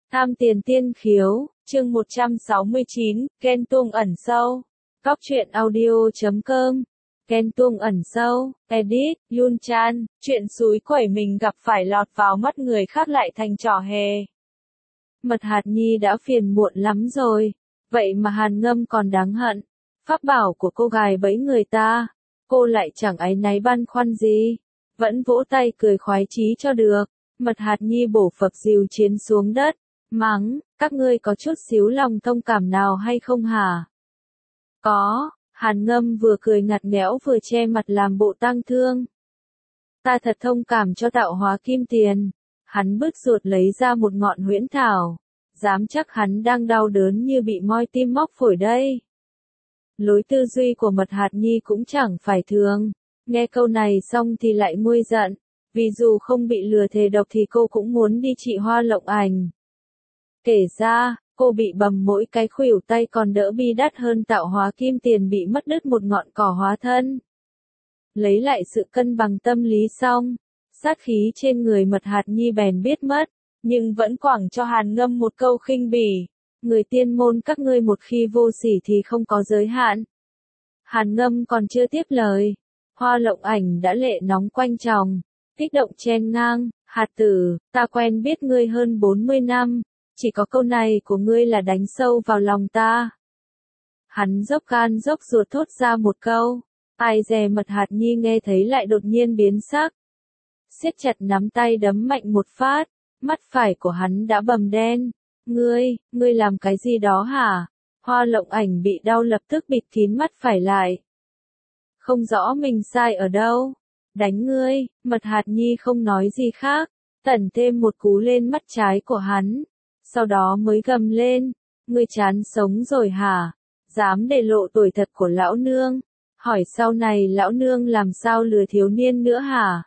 Tham tiền tiên khiếu, chương 169, Ghen tuông ẩn sâu. Góc truyện audio.com. Ghen tuông ẩn sâu, edit, Yun Chan, chuyện xúi quẩy mình gặp phải lọt vào mắt người khác lại thành trò hề. Mật Hạt Nhi đã phiền muộn lắm rồi, vậy mà Hàn Ngâm còn đáng hận. Pháp bảo của cô gài bẫy người ta, cô lại chẳng áy náy băn khoăn gì, vẫn vỗ tay cười khoái chí cho được. Mật Hạt Nhi bổ phập dìu chiến xuống đất, mắng, các ngươi có chút xíu lòng thông cảm nào hay không hả? Có, Hàn Ngâm vừa cười ngặt nghẽo vừa che mặt làm bộ tang thương. Ta thật thông cảm cho tạo hóa kim tiền. Hắn bứt ruột lấy ra một ngọn huyễn thảo, dám chắc hắn đang đau đớn như bị moi tim móc phổi đây. Lối tư duy của Mật Hạt Nhi cũng chẳng phải thường, nghe câu này xong thì lại nguôi giận, vì dù không bị lừa thề độc thì cô cũng muốn đi trị Hoa Lộng Ảnh. Kể ra, cô bị bầm mỗi cái khuỷu tay còn đỡ bi đắt hơn tạo hóa kim tiền bị mất đứt một ngọn cỏ hóa thân. Lấy lại sự cân bằng tâm lý xong, sát khí trên người Mật Hạt Nhi bèn biết mất, nhưng vẫn quẳng cho Hàn Ngâm một câu khinh bỉ. Người tiên môn các ngươi một khi vô sỉ thì không có giới hạn. Hàn Ngâm còn chưa tiếp lời, Hoa Lộng Ảnh đã lệ nóng quanh tròng, kích động chen ngang, Hạt tử, ta quen biết ngươi hơn 40 năm, chỉ có câu này của ngươi là đánh sâu vào lòng ta. Hắn dốc gan dốc ruột thốt ra một câu, ai dè Mật Hạt Nhi nghe thấy lại đột nhiên biến sắc. Siết chặt nắm tay đấm mạnh một phát, mắt phải của hắn đã bầm đen. Ngươi làm cái gì đó hả? Hoa Lộng Ảnh bị đau lập tức bịt kín mắt phải lại. Không rõ mình sai ở đâu. Đánh ngươi, Mật Hạt Nhi không nói gì khác, tẩn thêm một cú lên mắt trái của hắn. Sau đó mới gầm lên, ngươi chán sống rồi hả? Dám để lộ tuổi thật của lão nương. Hỏi sau này lão nương làm sao lừa thiếu niên nữa hả?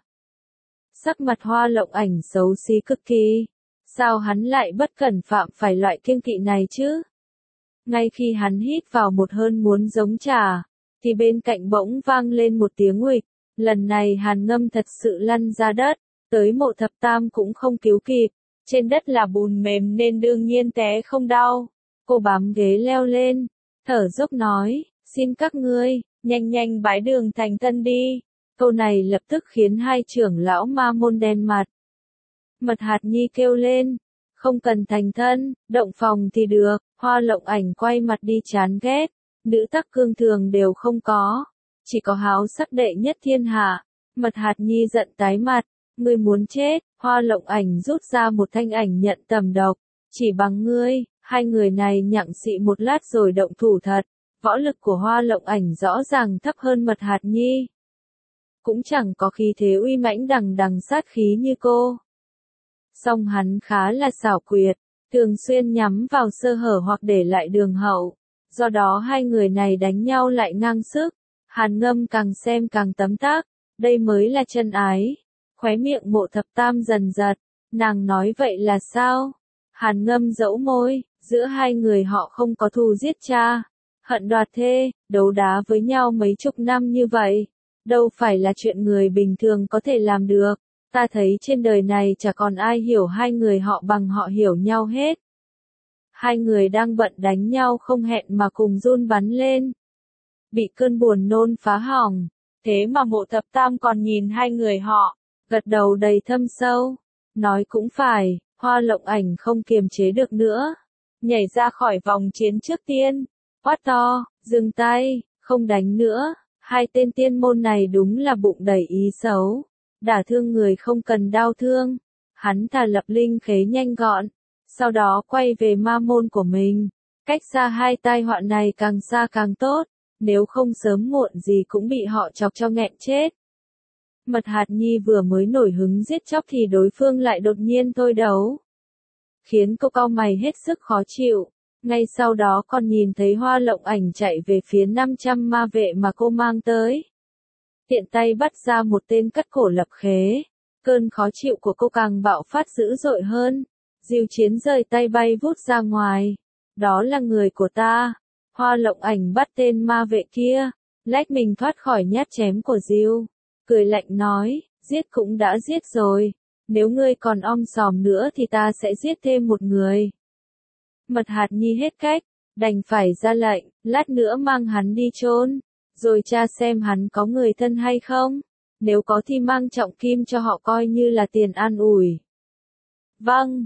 Sắc mặt Hoa Lộng Ảnh xấu xí cực kỳ. Sao hắn lại bất cẩn phạm phải loại kiêng kỵ này chứ? Ngay khi hắn hít vào một hơi muốn giống trà, thì bên cạnh bỗng vang lên một tiếng huỵch. Lần này Hàn Ngâm thật sự lăn ra đất, tới Mộ Thập Tam cũng không cứu kịp. Trên đất là bùn mềm nên đương nhiên té không đau. Cô bám ghế leo lên, thở dốc nói, xin các ngươi, nhanh bái đường thành thân đi. Câu này lập tức khiến hai trưởng lão ma môn đen mặt. Mật Hạt Nhi kêu lên, không cần thành thân, động phòng thì được. Hoa Lộng Ảnh quay mặt đi chán ghét, nữ tắc cương thường đều không có, chỉ có háo sắc đệ nhất thiên hạ. Mật Hạt Nhi giận tái mặt, ngươi muốn chết. Hoa Lộng Ảnh rút ra một thanh ảnh nhận tầm độc, chỉ bằng ngươi. Hai người này nhặng xị một lát rồi động thủ thật. Võ lực của Hoa Lộng Ảnh rõ ràng thấp hơn Mật Hạt Nhi, cũng chẳng có khí thế uy mãnh đằng đằng sát khí như cô. Song hắn khá là xảo quyệt, thường xuyên nhắm vào sơ hở hoặc để lại đường hậu. Do đó hai người này đánh nhau lại ngang sức. Hàn Ngâm càng xem càng tấm tắc, đây mới là chân ái. Khóe miệng Mộ Thập Tam dần giật, nàng nói vậy là sao? Hàn Ngâm dẫu môi, giữa hai người họ không có thù giết cha, hận đoạt thê, đấu đá với nhau mấy chục năm như vậy. Đâu phải là chuyện người bình thường có thể làm được. Ta thấy trên đời này chả còn ai hiểu hai người họ bằng họ hiểu nhau hết. Hai người đang bận đánh nhau không hẹn mà cùng run bắn lên. Bị cơn buồn nôn phá hỏng. Thế mà Mộ Thập Tam còn nhìn hai người họ, gật đầu đầy thâm sâu. Nói cũng phải, Hoa Lộng Ảnh không kiềm chế được nữa. Nhảy ra khỏi vòng chiến trước tiên. Quát to, dừng tay, không đánh nữa. Hai tên tiên môn này đúng là bụng đầy ý xấu. Đả thương người không cần đau thương. Hắn thà lập linh khế nhanh gọn. Sau đó quay về ma môn của mình. Cách xa hai tai họa này càng xa càng tốt. Nếu không sớm muộn gì cũng bị họ chọc cho nghẹn chết. Mật Hạt Nhi vừa mới nổi hứng giết chóc thì đối phương lại đột nhiên thôi đấu. Khiến cô cau mày hết sức khó chịu. Ngay sau đó còn nhìn thấy Hoa Lộng Ảnh chạy về phía 500 ma vệ mà cô mang tới. Tiện tay bắt ra một tên cắt cổ lập khế. Cơn khó chịu của cô càng bạo phát dữ dội hơn. Diêu chiến rời tay bay vút ra ngoài. Đó là người của ta. Hoa Lộng Ảnh bắt tên ma vệ kia, lách mình thoát khỏi nhát chém của Diêu. Cười lạnh nói, giết cũng đã giết rồi. Nếu ngươi còn om sòm nữa thì ta sẽ giết thêm một người. Mật hạt nhi hết cách, đành phải ra lệnh, lát nữa mang hắn đi chôn, rồi tra xem hắn có người thân hay không. Nếu có thì mang trọng kim cho họ coi như là tiền an ủi. Vâng,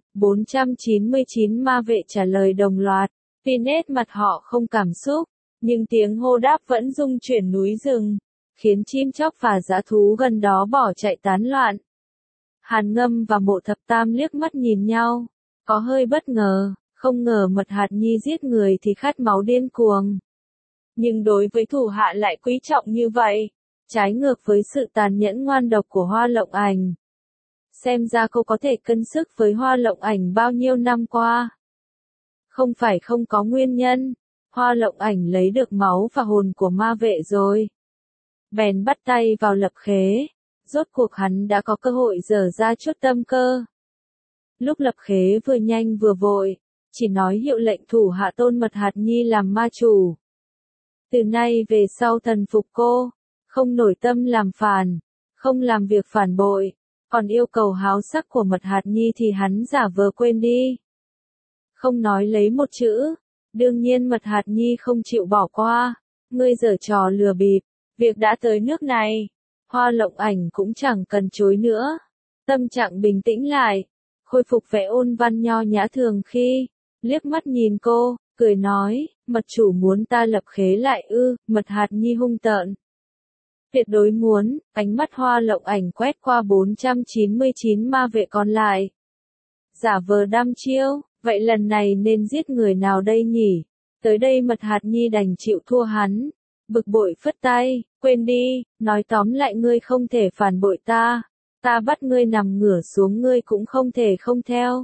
499 ma vệ trả lời đồng loạt, tuy nét mặt họ không cảm xúc, nhưng tiếng hô đáp vẫn rung chuyển núi rừng, khiến chim chóc và dã thú gần đó bỏ chạy tán loạn. Hàn Ngâm và Mộ Thập Tam liếc mắt nhìn nhau, có hơi bất ngờ, không ngờ Mật Hạt Nhi giết người thì khát máu điên cuồng. Nhưng đối với thủ hạ lại quý trọng như vậy, trái ngược với sự tàn nhẫn ngoan độc của Hoa Lộng Ảnh. Xem ra cô có thể cân sức với Hoa Lộng Ảnh bao nhiêu năm qua. Không phải không có nguyên nhân, Hoa Lộng Ảnh lấy được máu và hồn của ma vệ rồi. Bèn bắt tay vào lập khế, rốt cuộc hắn đã có cơ hội dở ra chút tâm cơ. Lúc lập khế vừa nhanh vừa vội, chỉ nói hiệu lệnh thủ hạ tôn Mật Hạt Nhi làm ma chủ. Từ nay về sau thần phục cô, không nổi tâm làm phản, không làm việc phản bội, còn yêu cầu háo sắc của Mật Hạt Nhi thì hắn giả vờ quên đi. Không nói lấy một chữ, đương nhiên Mật Hạt Nhi không chịu bỏ qua, ngươi giở trò lừa bịp, việc đã tới nước này, Hoa Lộng Ảnh cũng chẳng cần chối nữa. Tâm trạng bình tĩnh lại, khôi phục vẻ ôn văn nho nhã thường khi, liếc mắt nhìn cô, cười nói, mật chủ muốn ta lập khế lại ư, Mật Hạt Nhi hung tợn. Tuyệt đối muốn, ánh mắt Hoa Lộng Ảnh quét qua 499 ma vệ còn lại. Giả vờ đăm chiêu, vậy lần này nên giết người nào đây nhỉ? Tới đây Mật Hạt Nhi đành chịu thua hắn. Bực bội phất tay, quên đi, nói tóm lại ngươi không thể phản bội ta. Ta bắt ngươi nằm ngửa xuống ngươi cũng không thể không theo.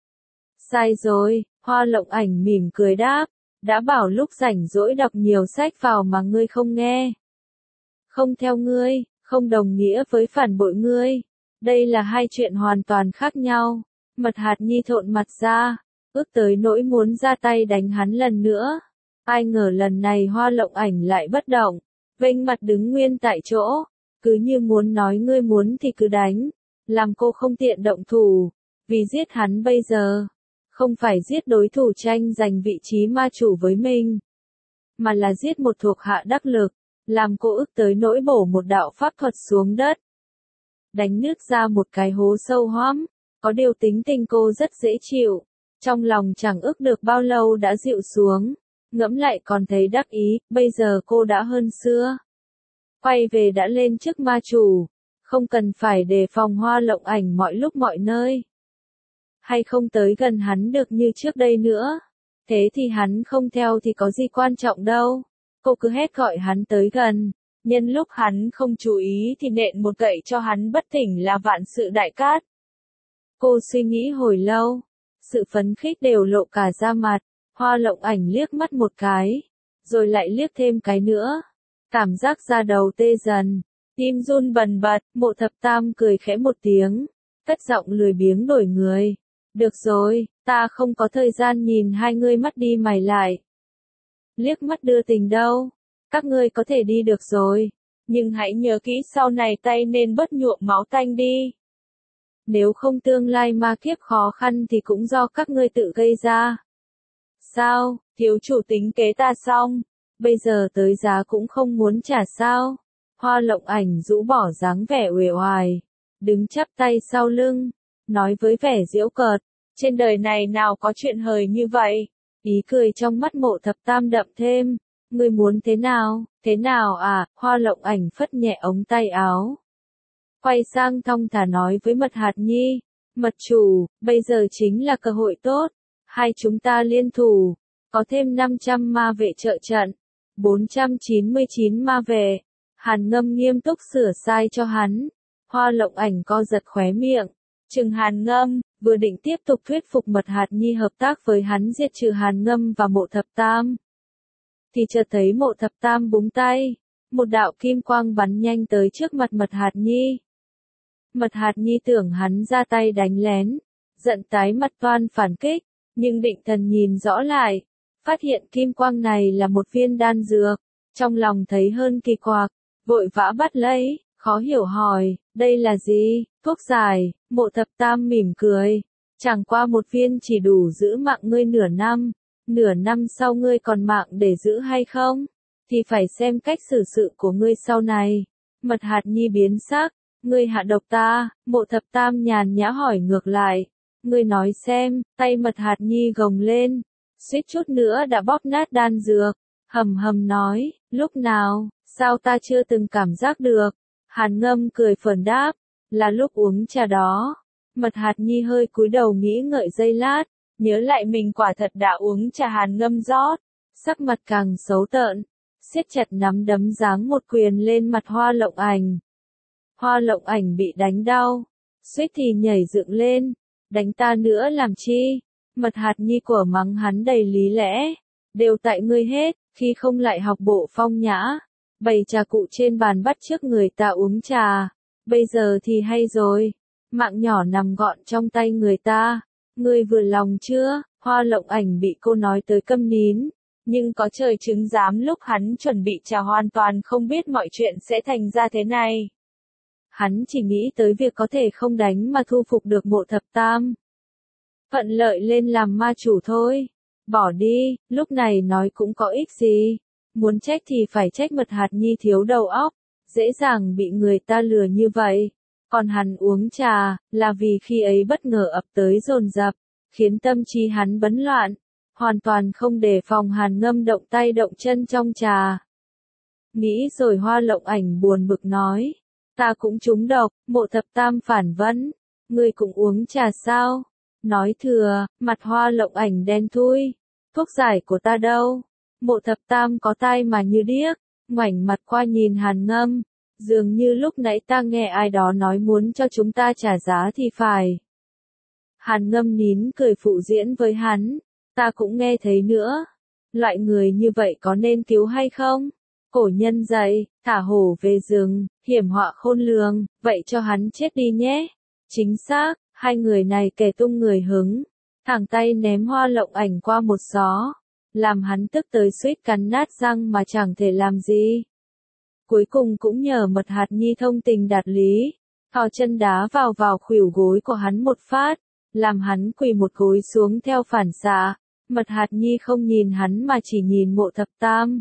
Sai rồi, Hoa Lộng Ảnh mỉm cười đáp, đã bảo lúc rảnh rỗi đọc nhiều sách vào mà ngươi không nghe. Không theo ngươi, không đồng nghĩa với phản bội ngươi. Đây là hai chuyện hoàn toàn khác nhau. Mật Hạt Nhi thộn mặt ra, ước tới nỗi muốn ra tay đánh hắn lần nữa. Ai ngờ lần này Hoa Lộng Ảnh lại bất động, vênh mặt đứng nguyên tại chỗ, cứ như muốn nói ngươi muốn thì cứ đánh, làm cô không tiện động thủ, vì giết hắn bây giờ, không phải giết đối thủ tranh giành vị trí ma chủ với mình, mà là giết một thuộc hạ đắc lực, làm cô ức tới nỗi bổ một đạo pháp thuật xuống đất. Đánh nứt ra một cái hố sâu hoắm, có điều tính tình cô rất dễ chịu, trong lòng chẳng ức được bao lâu đã dịu xuống. Ngẫm lại còn thấy đắc ý, bây giờ cô đã hơn xưa. Quay về đã lên chức ma chủ, không cần phải đề phòng Hoa Lộng Ảnh mọi lúc mọi nơi. Hay không tới gần hắn được như trước đây nữa. Thế thì hắn không theo thì có gì quan trọng đâu. Cô cứ hét gọi hắn tới gần. Nhân lúc hắn không chú ý thì nện một gậy cho hắn bất tỉnh là vạn sự đại cát. Cô suy nghĩ hồi lâu. Sự phấn khích đều lộ cả da mặt. Hoa Lộng Ảnh liếc mắt một cái, rồi lại liếc thêm cái nữa. Cảm giác da đầu tê dần, tim run bần bật, Mộ Thập Tam cười khẽ một tiếng, cất giọng lười biếng đổi người. Được rồi, ta không có thời gian nhìn hai ngươi mắt đi mày lại. Liếc mắt đưa tình đâu, các ngươi có thể đi được rồi, nhưng hãy nhớ kỹ sau này tay nên bớt nhuộm máu tanh đi. Nếu không tương lai ma kiếp khó khăn thì cũng do các ngươi tự gây ra. Sao, thiếu chủ tính kế ta xong, bây giờ tới giá cũng không muốn trả sao? Hoa Lộng Ảnh rũ bỏ dáng vẻ uể oải, đứng chắp tay sau lưng, nói với vẻ giễu cợt, trên đời này nào có chuyện hời như vậy? Ý cười trong mắt Mộ Thập Tam đậm thêm, ngươi muốn thế nào à? Hoa Lộng Ảnh phất nhẹ ống tay áo, quay sang thong thả nói với Mật Hạt Nhi, mật chủ, bây giờ chính là cơ hội tốt. Hai chúng ta liên thủ, có thêm 500 ma vệ trợ trận, 499 ma vệ. Hàn Ngâm nghiêm túc sửa sai cho hắn. Hoa Lộng Ảnh co giật khóe miệng, chừng Hàn Ngâm, vừa định tiếp tục thuyết phục Mật Hạt Nhi hợp tác với hắn diệt trừ Hàn Ngâm và Mộ Thập Tam. Thì chợt thấy Mộ Thập Tam búng tay, một đạo kim quang bắn nhanh tới trước mặt Mật Hạt Nhi. Mật Hạt Nhi tưởng hắn ra tay đánh lén, giận tái mặt toan phản kích. Nhưng định thần nhìn rõ lại, phát hiện kim quang này là một viên đan dược, trong lòng thấy hơn kỳ quặc, vội vã bắt lấy, khó hiểu hỏi, đây là gì, thuốc giải, Mộ Thập Tam mỉm cười, chẳng qua một viên chỉ đủ giữ mạng ngươi nửa năm sau ngươi còn mạng để giữ hay không, thì phải xem cách xử sự của ngươi sau này. Mật Hạt Nhi biến sắc, ngươi hạ độc ta, Mộ Thập Tam nhàn nhã hỏi ngược lại, ngươi nói xem, tay Mật Hạt Nhi gồng lên, suýt chút nữa đã bóp nát đan dược, hầm hầm nói, lúc nào, sao ta chưa từng cảm giác được, Hàn Ngâm cười phờn đáp, là lúc uống trà đó. Mật Hạt Nhi hơi cúi đầu nghĩ ngợi giây lát, nhớ lại mình quả thật đã uống trà Hàn Ngâm rót, sắc mặt càng xấu tợn, siết chặt nắm đấm giáng một quyền lên mặt Hoa Lộng Ảnh. Hoa Lộng Ảnh bị đánh đau, suýt thì nhảy dựng lên, đánh ta nữa làm chi? Mật Hạt Nhi của mắng hắn đầy lý lẽ, đều tại ngươi hết, khi không lại học bộ phong nhã, bày trà cụ trên bàn bắt chước người ta uống trà, bây giờ thì hay rồi, mạng nhỏ nằm gọn trong tay người ta, ngươi vừa lòng chưa? Hoa Lộng Ảnh bị cô nói tới câm nín, nhưng có trời chứng giám lúc hắn chuẩn bị trà hoàn toàn không biết mọi chuyện sẽ thành ra thế này. Hắn chỉ nghĩ tới việc có thể không đánh mà thu phục được Mộ Thập Tam. Phận lợi lên làm ma chủ thôi. Bỏ đi, lúc này nói cũng có ích gì. Muốn trách thì phải trách Mật Hạt Nhi thiếu đầu óc, dễ dàng bị người ta lừa như vậy. Còn hắn uống trà, là vì khi ấy bất ngờ ập tới dồn dập, khiến tâm trí hắn bấn loạn, hoàn toàn không đề phòng Hàn Ngâm động tay động chân trong trà. Nghĩ rồi Hoa Lộng Ảnh buồn bực nói, ta cũng trúng độc, Mộ Thập Tam phản vấn, ngươi cũng uống trà sao? Nói thừa, mặt Hoa Lộng Ảnh đen thui, thuốc giải của ta đâu? Mộ Thập Tam có tai mà như điếc, ngoảnh mặt qua nhìn Hàn Ngâm, dường như lúc nãy ta nghe ai đó nói muốn cho chúng ta trả giá thì phải. Hàn Ngâm nín cười phụ diễn với hắn, ta cũng nghe thấy nữa. Loại người như vậy có nên cứu hay không? Cổ nhân dạy, thả hổ về rừng, hiểm họa khôn lường, vậy cho hắn chết đi nhé. Chính xác, hai người này kẻ tung người hứng, thẳng tay ném Hoa Lộng Ảnh qua một gió, làm hắn tức tới suýt cắn nát răng mà chẳng thể làm gì. Cuối cùng cũng nhờ Mật Hạt Nhi thông tình đạt lý, thò chân đá vào khuỷu gối của hắn một phát, làm hắn quỳ một gối xuống theo phản xạ. Mật Hạt Nhi không nhìn hắn mà chỉ nhìn Mộ Thập Tam.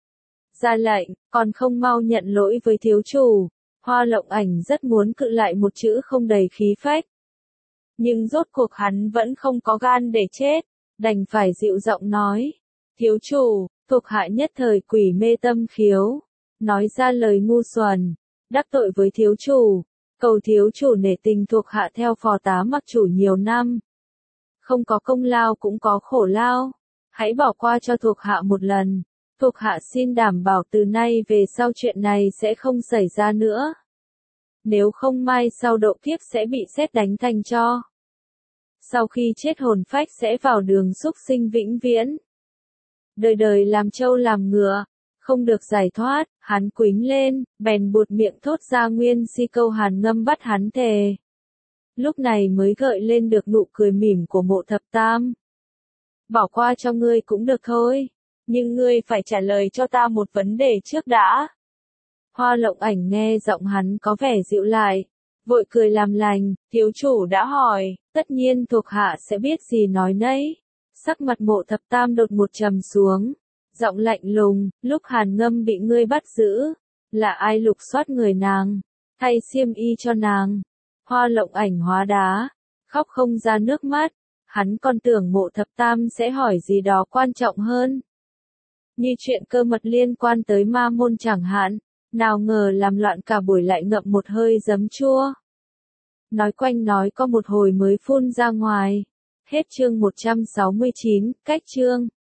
Ra lệnh, còn không mau nhận lỗi với thiếu chủ. Hoa Lộng Ảnh rất muốn cự lại một chữ không đầy khí phách. Nhưng rốt cuộc hắn vẫn không có gan để chết, đành phải dịu giọng nói. Thiếu chủ, thuộc hạ nhất thời quỷ mê tâm khiếu, nói ra lời ngu xuẩn, đắc tội với thiếu chủ, cầu thiếu chủ nể tình thuộc hạ theo phò tá mặc chủ nhiều năm. Không có công lao cũng có khổ lao, hãy bỏ qua cho thuộc hạ một lần, thuộc hạ xin đảm bảo từ nay về sau chuyện này sẽ không xảy ra nữa. Nếu không mai sau độ kiếp sẽ bị sét đánh thành tro. Sau khi chết hồn phách sẽ vào đường súc sinh vĩnh viễn. Đời đời làm trâu làm ngựa, không được giải thoát, hắn quĩnh lên, bèn buột miệng thốt ra nguyên si câu Hàn Ngâm bắt hắn thề. Lúc này mới gợi lên được nụ cười mỉm của Mộ Thập Tam. Bỏ qua cho ngươi cũng được thôi, nhưng ngươi phải trả lời cho ta một vấn đề trước đã. Hoa Lộng Ảnh nghe giọng hắn có vẻ dịu lại, vội cười làm lành, thiếu chủ đã hỏi, tất nhiên thuộc hạ sẽ biết gì nói nấy. Sắc mặt Mộ Thập Tam đột một trầm xuống, giọng lạnh lùng, lúc Hàn Ngâm bị ngươi bắt giữ, là ai lục soát người nàng, thay xiêm y cho nàng? Hoa Lộng Ảnh hóa đá, khóc không ra nước mắt, hắn còn tưởng Mộ Thập Tam sẽ hỏi gì đó quan trọng hơn. Như chuyện cơ mật liên quan tới ma môn chẳng hạn, nào ngờ làm loạn cả buổi lại ngậm một hơi giấm chua. Nói quanh nói có một hồi mới phun ra ngoài. Hết chương 169, cách chương.